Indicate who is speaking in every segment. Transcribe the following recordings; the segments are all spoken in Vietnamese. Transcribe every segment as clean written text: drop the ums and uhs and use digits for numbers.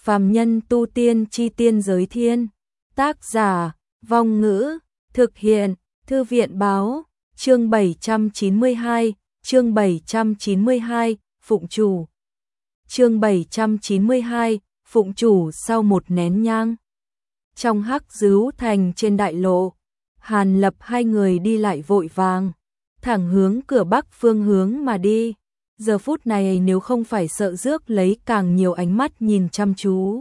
Speaker 1: Phàm nhân tu tiên chi tiên giới thiên. Tác giả, Vong Ngữ, thực hiện, Thư viện báo, chương 792, chương 792, Phụng Chủ. Chương 792, Phụng Chủ sau một nén nhang. Trong Hắc Dứu Thành trên đại lộ, Hàn Lập hai người đi lại vội vàng, thẳng hướng cửa bắc phương hướng mà đi. Giờ phút này nếu không phải sợ rước lấy càng nhiều ánh mắt nhìn chăm chú,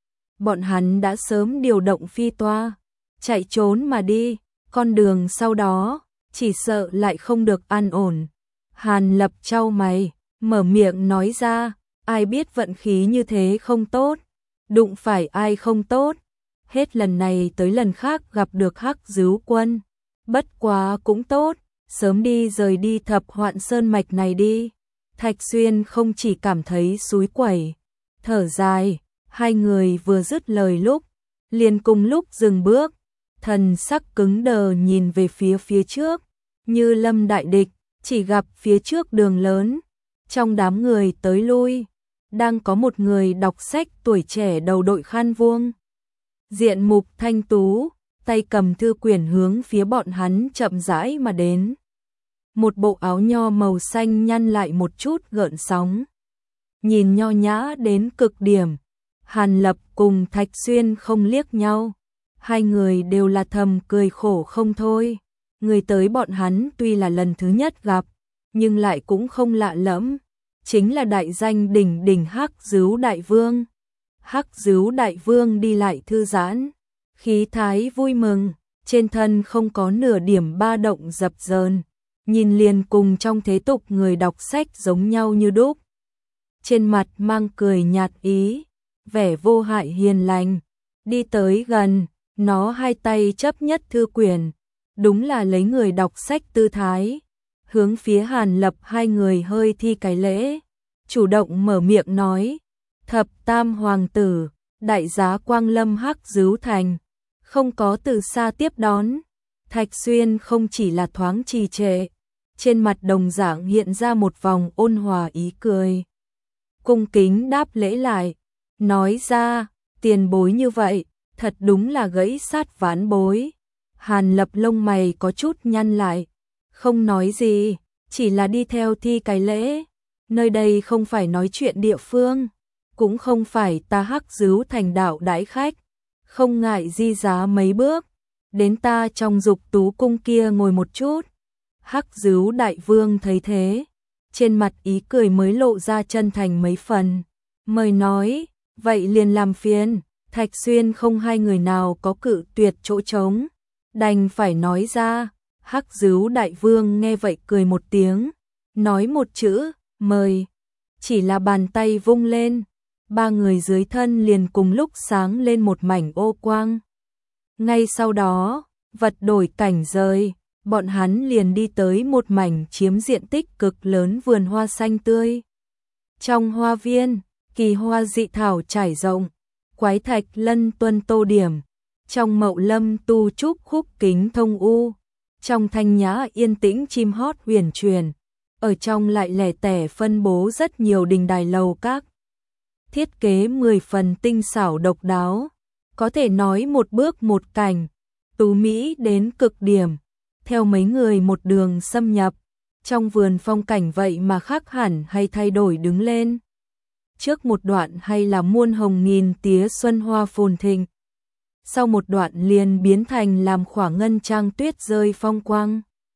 Speaker 1: bọn hắn đã sớm điều động phi toa, chạy trốn mà đi, con đường sau đó, chỉ sợ lại không được an ổn. Hàn Lập chau mày, mở miệng nói ra, ai biết vận khí như thế không tốt, đụng phải ai không tốt, hết lần này tới lần khác gặp được Hắc Dứu quân, bất quá cũng tốt, sớm đi rời đi Thập Hoạn Sơn mạch này đi. Thạch Xuyên không chỉ cảm thấy xúi quẩy, thở dài, hai người vừa dứt lời lúc, liền cùng lúc dừng bước, thần sắc cứng đờ nhìn về phía trước, như lâm đại địch, chỉ gặp phía trước đường lớn, trong đám người tới lui, đang có một người đọc sách tuổi trẻ đầu đội khăn vuông, diện mục thanh tú, tay cầm thư quyển hướng phía bọn hắn chậm rãi mà đến. Một bộ áo nho màu xanh nhăn lại một chút gợn sóng, nhìn nho nhã đến cực điểm. Hàn Lập cùng Thạch Xuyên không liếc nhau, hai người đều là thầm cười khổ không thôi. Người tới bọn hắn tuy là lần thứ nhất gặp, nhưng lại cũng không lạ lẫm, chính là đại danh đỉnh đỉnh Hắc Dứu đại vương. Hắc Dứu đại vương đi lại thư giãn, khí thái vui mừng, trên thân không có nửa điểm ba động dập dờn, nhìn liền cùng trong thế tục người đọc sách giống nhau như đúc. Trên mặt mang cười nhạt ý, vẻ vô hại hiền lành, đi tới gần, nó hai tay chấp nhất thư quyển, đúng là lấy người đọc sách tư thái, hướng phía Hàn Lập hai người hơi thi cái lễ, chủ động mở miệng nói, thập tam hoàng tử, đại giá quang lâm Hắc Dứu Thành, không có từ xa tiếp đón. Thạch Xuyên không chỉ là thoáng trì trệ, trên mặt đồng dạng hiện ra một vòng ôn hòa ý cười. Cung kính đáp lễ lại, nói ra, tiền bối như vậy, thật đúng là gãy sát ván bối. Hàn Lập lông mày có chút nhăn lại, không nói gì, chỉ là đi theo thi cái lễ. Nơi đây không phải nói chuyện địa phương, cũng không phải ta Hắc Dứu Thành đạo đãi khách, không ngại di giá mấy bước, đến ta trong Dục Tú cung kia ngồi một chút. Hắc Dứu đại vương thấy thế, trên mặt ý cười mới lộ ra chân thành mấy phần, mời nói, vậy liền làm phiền. Thạch Xuyên không hai người nào có cự tuyệt chỗ trống, đành phải nói ra. Hắc Dứu đại vương nghe vậy cười một tiếng, nói một chữ, mời, chỉ là bàn tay vung lên, ba người dưới thân liền cùng lúc sáng lên một mảnh ô quang. Ngay sau đó, vật đổi cảnh rời, bọn hắn liền đi tới một mảnh chiếm diện tích cực lớn vườn hoa xanh tươi. Trong hoa viên, kỳ hoa dị thảo trải rộng, quái thạch lân tuân tô điểm, trong mậu lâm tu trúc khúc kính thông u, trong thanh nhã yên tĩnh chim hót huyền truyền, ở trong lại lẻ tẻ phân bố rất nhiều đình đài lầu các. Thiết kế 10 phần tinh xảo độc đáo, có thể nói một bước một cảnh, tú mỹ đến cực điểm. Theo mấy người một đường xâm nhập, trong vườn phong cảnh vậy mà khác hẳn hay thay đổi đứng lên. Trước một đoạn hay là muôn hồng nghìn tía xuân hoa phồn thịnh, sau một đoạn liền biến thành làm khỏa ngân trang tuyết rơi phong quang.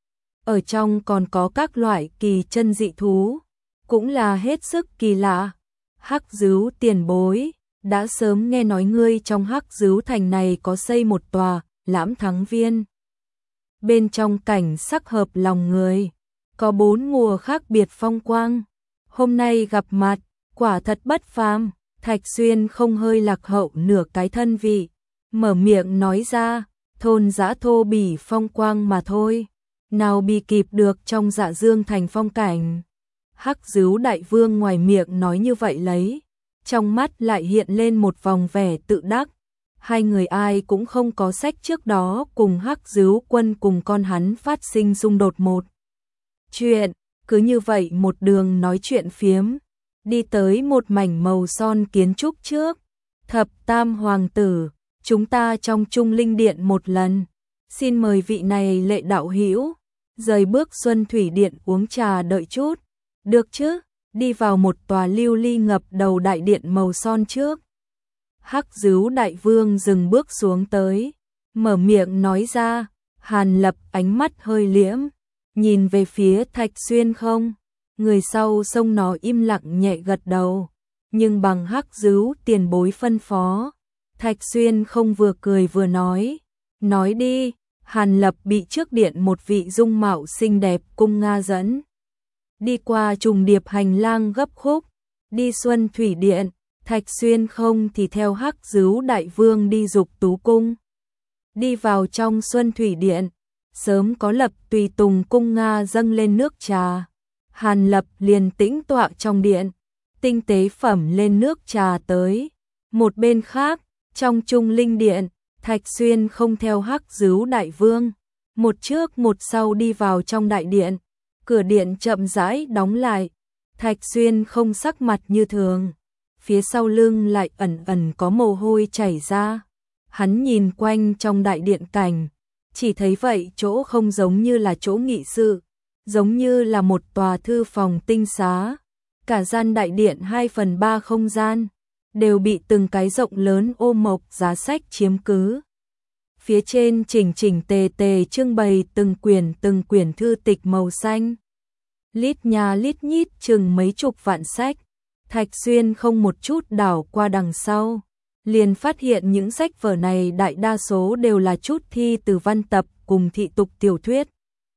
Speaker 1: Ở trong còn có các loại kỳ chân dị thú, cũng là hết sức kỳ lạ. Hắc Dứu tiền bối, đã sớm nghe nói ngươi trong Hắc Dứu Thành này có xây một tòa Lãm Thắng Viên. Bên trong cảnh sắc hợp lòng người, có 4 mùa khác biệt phong quang. Hôm nay gặp mặt, quả thật bất phàm. Thạch Xuyên không hơi lạc hậu nửa cái thân vị, mở miệng nói ra, thôn dã thô bỉ phong quang mà thôi, nào bị kịp được trong Dạ Dương Thành phong cảnh. Hắc Dứu đại vương ngoài miệng nói như vậy lấy, trong mắt lại hiện lên một vòng vẻ tự đắc. Hai người ai cũng không có sách trước đó cùng Hắc Dứu quân cùng con hắn phát sinh xung đột một chuyện, cứ như vậy một đường nói chuyện phiếm, đi tới một mảnh màu son kiến trúc trước, Thập tam hoàng tử, chúng ta trong Trung Linh Điện một lần. Xin mời vị này Lệ đạo hữu rời bước Xuân Thủy Điện uống trà đợi chút. Được chứ? Đi vào một tòa lưu ly ngập đầu đại điện màu son trước. Hắc Dứu đại vương dừng bước xuống tới, mở miệng nói ra. Hàn Lập ánh mắt hơi liễm, nhìn về phía Thạch Xuyên không. Người sau xông nó im lặng nhẹ gật đầu, nhưng bằng Hắc Dứu tiền bối phân phó. Thạch Xuyên không vừa cười vừa nói. Nói đi. Hàn Lập bị trước điện một vị dung mạo xinh đẹp cung nga dẫn đi qua trùng điệp hành lang gấp khúc, đi Xuân Thủy Điện. Thạch Xuyên không thì theo Hắc Dứu đại vương đi Dục Tú cung. Đi vào trong Xuân Thủy Điện, sớm có Lập tùy tùng cung nga dâng lên nước trà. Hàn Lập liền tĩnh tọa trong điện, tinh tế phẩm lên nước trà tới. Một bên khác, trong Trung Linh Điện, Thạch Xuyên không theo Hắc Dứu đại vương, một trước một sau đi vào trong đại điện. Cửa điện chậm rãi đóng lại. Thạch Xuyên không sắc mặt như thường, phía sau lưng lại ẩn ẩn có mồ hôi chảy ra. Hắn nhìn quanh trong đại điện cảnh, chỉ thấy vậy chỗ không giống như là chỗ nghị sự, giống như là một tòa thư phòng tinh xá. Cả gian đại điện 2/3 không gian đều bị từng cái rộng lớn ô mộc giá sách chiếm cứ. Phía trên chỉnh chỉnh tề tề trưng bày từng quyển thư tịch màu xanh. Lít nha lít nhít chừng mấy chục vạn sách. Thạch Xuyên không một chút đảo qua đằng sau, liền phát hiện những sách vở này đại đa số đều là chút thi từ văn tập cùng thị tục tiểu thuyết.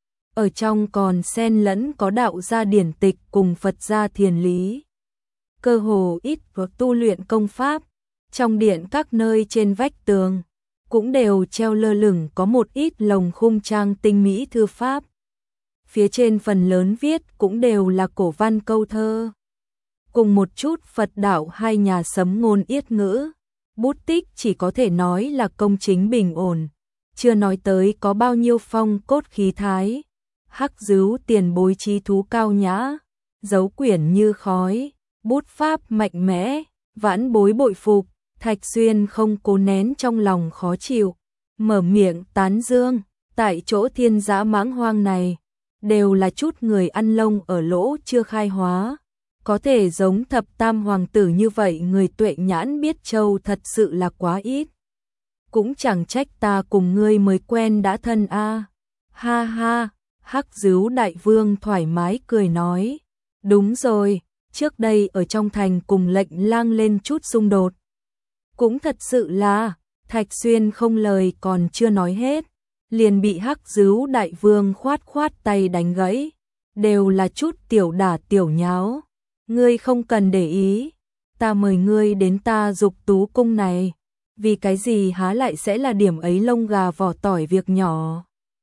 Speaker 1: Ở trong còn xen lẫn có đạo gia điển tịch cùng Phật gia thiền lý. Cơ hồ ít có tu luyện công pháp. Trong điện các nơi trên vách tường cũng đều treo lơ lửng có một ít lồng khung trang tinh mỹ thư pháp. Phía trên phần lớn viết cũng đều là cổ văn câu thơ, cùng một chút Phật đạo hay nhà sấm ngôn yết ngữ. Bút tích chỉ có thể nói là công chính bình ổn, chưa nói tới có bao nhiêu phong cốt khí thái. Hắc Dứu tiền bối trí thú cao nhã, dấu quyển như khói, bút pháp mạnh mẽ, vãn bối bội phục. Thạch Xuyên không cố nén trong lòng khó chịu, mở miệng tán dương. Tại chỗ thiên dã mãng hoang này, đều là chút người ăn lông ở lỗ chưa khai hóa. Có thể giống thập tam hoàng tử như vậy người tuệ nhãn biết châu thật sự là quá ít. Cũng chẳng trách ta cùng ngươi mới quen đã thân a. Ha ha, Hắc Dứu đại vương thoải mái cười nói. Đúng rồi, trước đây ở trong thành cùng Lệnh Lang lên chút xung đột. Cũng thật sự là, Thạch Xuyên không lời còn chưa nói hết, liền bị Hắc Dứu đại vương khoát khoát tay đánh gãy. Đều là chút tiểu đả tiểu nháo. Ngươi không cần để ý, ta mời ngươi đến ta Dục Tú cung này, vì cái gì há lại sẽ là điểm ấy lông gà vỏ tỏi việc nhỏ.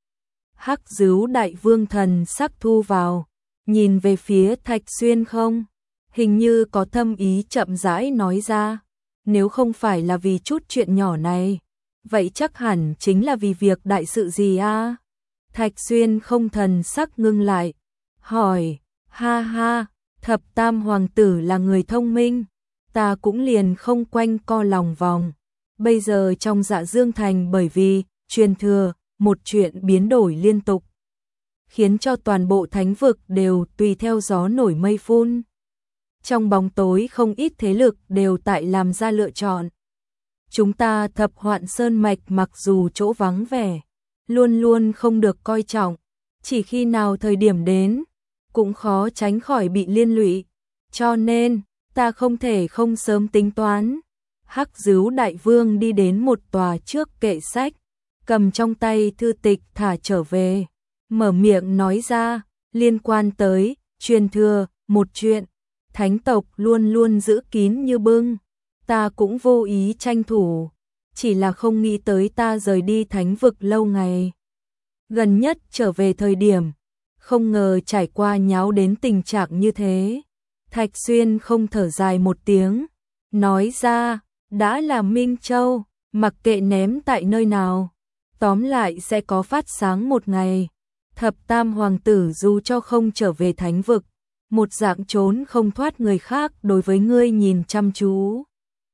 Speaker 1: Hắc Dứu đại vương thần sắc thu vào, nhìn về phía Thạch Xuyên không, hình như có thâm ý chậm rãi nói ra. Nếu không phải là vì chút chuyện nhỏ này, vậy chắc hẳn chính là vì việc đại sự gì a? Thạch Xuyên không thần sắc ngưng lại, hỏi. Ha ha, thập tam hoàng tử là người thông minh, ta cũng liền không quanh co lòng vòng. Bây giờ trong Dạ Dương Thành bởi vì truyền thừa, một chuyện biến đổi liên tục, khiến cho toàn bộ thánh vực đều tùy theo gió nổi mây phun. Trong bóng tối không ít thế lực đều tại làm ra lựa chọn. Chúng ta Thập Hoạn Sơn Mạch mặc dù chỗ vắng vẻ, luôn luôn không được coi trọng, chỉ khi nào thời điểm đến, cũng khó tránh khỏi bị liên lụy. Cho nên, ta không thể không sớm tính toán. Hắc Dứu đại vương đi đến một tòa trước kệ sách, cầm trong tay thư tịch thả trở về, mở miệng nói ra, liên quan tới truyền thừa, một chuyện thánh tộc luôn luôn giữ kín như bưng, ta cũng vô ý tranh thủ, chỉ là không nghĩ tới ta rời đi thánh vực lâu ngày. Gần nhất trở về thời điểm, không ngờ trải qua nháo đến tình trạng như thế. Thạch Xuyên không thở dài một tiếng, nói ra, đã là Minh Châu, mặc kệ ném tại nơi nào, tóm lại sẽ có phát sáng một ngày. Thập tam hoàng tử dù cho không trở về thánh vực, một dạng trốn không thoát người khác đối với ngươi nhìn chăm chú.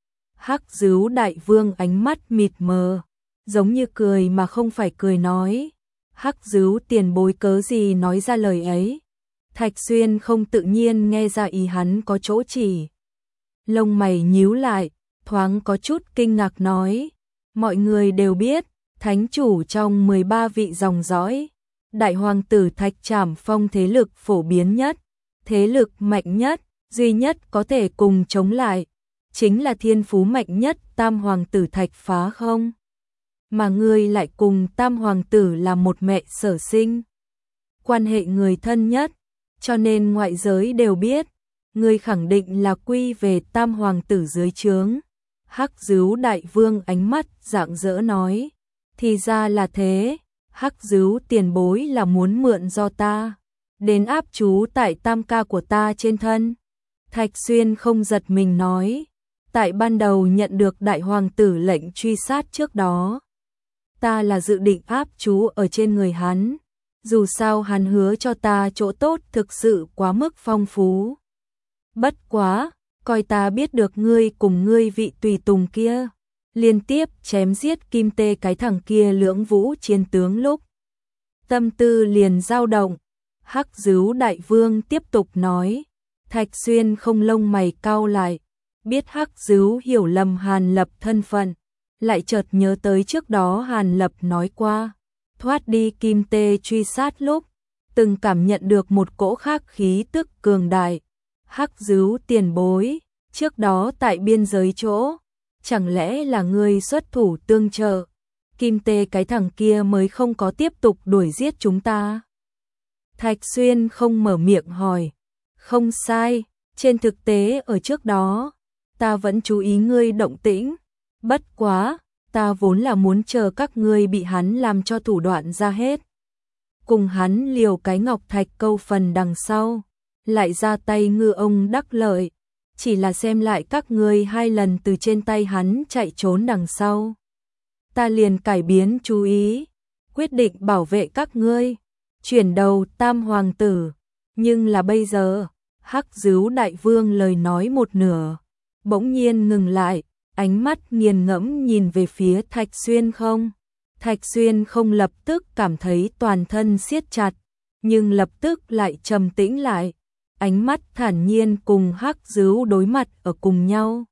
Speaker 1: Hắc Dứu Đại Vương ánh mắt mịt mờ, giống như cười mà không phải cười nói. Hắc Dứu tiền bối cớ gì nói ra lời ấy? Thạch Xuyên không tự nhiên nghe ra ý hắn có chỗ chỉ. Lông mày nhíu lại, thoáng có chút kinh ngạc nói. Mọi người đều biết, thánh chủ trong 13 vị dòng dõi, đại hoàng tử Thạch Trảm Phong thế lực phổ biến nhất, thế lực mạnh nhất, duy nhất có thể cùng chống lại, chính là thiên phú mạnh nhất Tam hoàng tử Thạch Phá không? Mà ngươi lại cùng Tam hoàng tử là một mẹ sở sinh, quan hệ người thân nhất, cho nên ngoại giới đều biết, ngươi khẳng định là quy về Tam hoàng tử dưới trướng. Hắc Dứu Đại Vương ánh mắt rạng rỡ nói, thì ra là thế, Hắc Dứu tiền bối là muốn mượn do ta, đến áp chú tại tam ca của ta trên thân. Thạch Xuyên không giật mình nói, tại ban đầu nhận được đại hoàng tử lệnh truy sát trước đó, ta là dự định áp chú ở trên người hắn, dù sao hắn hứa cho ta chỗ tốt thực sự quá mức phong phú. Bất quá, coi ta biết được ngươi cùng ngươi vị tùy tùng kia liên tiếp chém giết Kim Tê cái thằng kia Lưỡng Vũ chiến tướng lúc, tâm tư liền dao động. Hắc Dứu Đại Vương tiếp tục nói. Thạch Xuyên không lông mày cau lại, biết Hắc Dứu hiểu lầm Hàn Lập thân phận, lại chợt nhớ tới trước đó Hàn Lập nói qua, thoát đi Kim Tê truy sát lúc, từng cảm nhận được một cỗ khác khí tức cường đại. Hắc Dứu tiền bối, trước đó tại biên giới chỗ, chẳng lẽ là ngươi xuất thủ tương trợ, Kim Tê cái thằng kia mới không có tiếp tục đuổi giết chúng ta? Thạch Xuyên không mở miệng hỏi. Không sai, trên thực tế ở trước đó, ta vẫn chú ý ngươi động tĩnh, bất quá, ta vốn là muốn chờ các ngươi bị hắn làm cho thủ đoạn ra hết. Cùng hắn liều cái ngọc thạch câu phần đằng sau, lại ra tay ngư ông đắc lợi, chỉ là xem lại các ngươi 2 lần từ trên tay hắn chạy trốn đằng sau. Ta liền cải biến chú ý, quyết định bảo vệ các ngươi, chuyển đầu Tam hoàng tử, nhưng là bây giờ, Hắc Dứu Đại Vương lời nói một nửa, bỗng nhiên ngừng lại, ánh mắt nghiền ngẫm nhìn về phía Thạch Xuyên không. Thạch Xuyên không lập tức cảm thấy toàn thân siết chặt, nhưng lập tức lại trầm tĩnh lại, ánh mắt thản nhiên cùng Hắc Dứu đối mặt ở cùng nhau.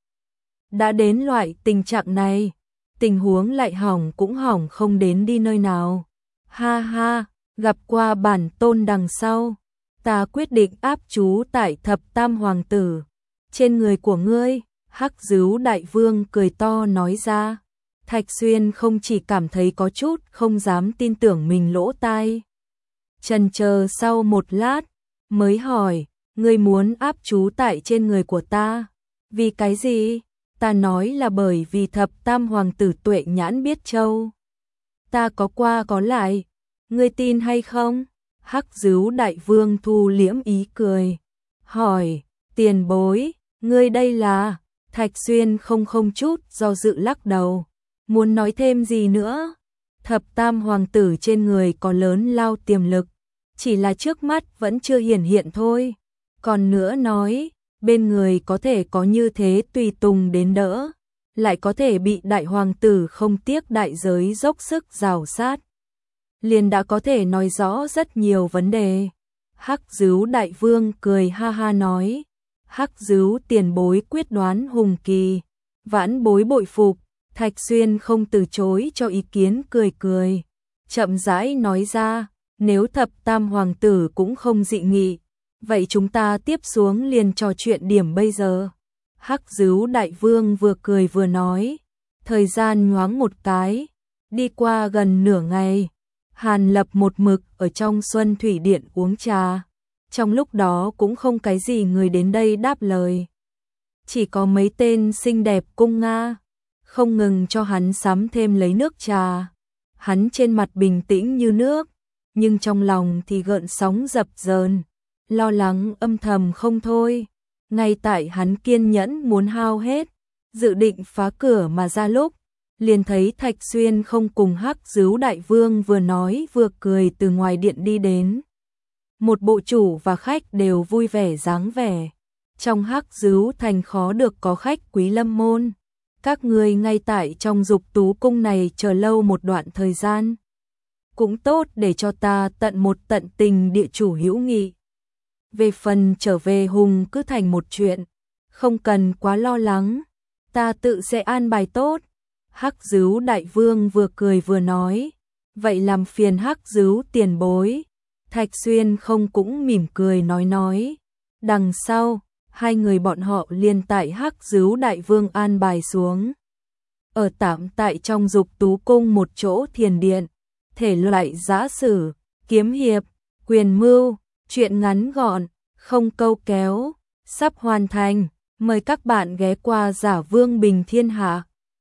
Speaker 1: Đã đến loại tình trạng này, tình huống lại hỏng cũng hỏng không đến đi nơi nào. Ha ha, gặp qua bản tôn đằng sau, ta quyết định áp chú tại Thập Tam hoàng tử trên người của ngươi. Hắc Dứu Đại Vương cười to nói ra. Thạch Xuyên không chỉ cảm thấy có chút không dám tin tưởng mình lỗ tai, chần chờ sau một lát mới hỏi, ngươi muốn áp chú tại trên người của ta, vì cái gì? Ta nói là bởi vì Thập Tam hoàng tử Tuệ Nhãn biết châu, ta có qua có lại, ngươi tin hay không? Hắc Dứu Đại Vương thu liễm ý cười, hỏi, tiền bối, ngươi đây là? Thạch Xuyên không chút do dự lắc đầu, muốn nói thêm gì nữa? Thập Tam hoàng tử trên người có lớn lao tiềm lực, chỉ là trước mắt vẫn chưa hiển hiện thôi. Còn nữa nói, bên người có thể có như thế tùy tùng đến đỡ, lại có thể bị đại hoàng tử không tiếc đại giới dốc sức rào sát, liền đã có thể nói rõ rất nhiều vấn đề. Hắc Dứu Đại Vương cười ha ha nói, Hắc Dứu tiền bối quyết đoán hùng kỳ, vãn bối bội phục. Thạch Xuyên không từ chối cho ý kiến, cười cười, chậm rãi nói ra, nếu Thập Tam hoàng tử cũng không dị nghị, vậy chúng ta tiếp xuống liền trò chuyện điểm bây giờ. Hắc Dứu Đại Vương vừa cười vừa nói, thời gian nhoáng một cái, đi qua gần nửa ngày, Hàn Lập một mực ở trong Xuân Thủy Điện uống trà, trong lúc đó cũng không cái gì người đến đây đáp lời, chỉ có mấy tên xinh đẹp cung Nga không ngừng cho hắn sắm thêm lấy nước trà. Hắn trên mặt bình tĩnh như nước, nhưng trong lòng thì gợn sóng dập dờn, lo lắng âm thầm không thôi. Ngay tại hắn kiên nhẫn muốn hao hết, dự định phá cửa mà ra lúc, liền thấy Thạch Xuyên không cùng Hắc Dứu Đại Vương vừa nói vừa cười từ ngoài điện đi đến. Một bộ chủ và khách đều vui vẻ dáng vẻ. Trong Hắc Dứu thành khó được có khách quý lâm môn, các ngươi ngay tại trong Dục Tú cung này chờ lâu một đoạn thời gian, cũng tốt để cho ta tận tình địa chủ hữu nghị. Về phần trở về Hùng cứ thành một chuyện, không cần quá lo lắng, ta tự sẽ an bài tốt. Hắc Dứu đại vương vừa cười vừa nói, vậy làm phiền Hắc Dứu tiền bối. Thạch Xuyên không cũng mỉm cười nói. Đằng sau, hai người bọn họ liền tại Hắc Dứu đại vương an bài xuống. Ở tạm tại trong Dục Tú cung một chỗ thiền điện, thể loại giã sử, kiếm hiệp, quyền mưu, chuyện ngắn gọn, không câu kéo, sắp hoàn thành. Mời các bạn ghé qua Giả Vương Bình Thiên Hạ.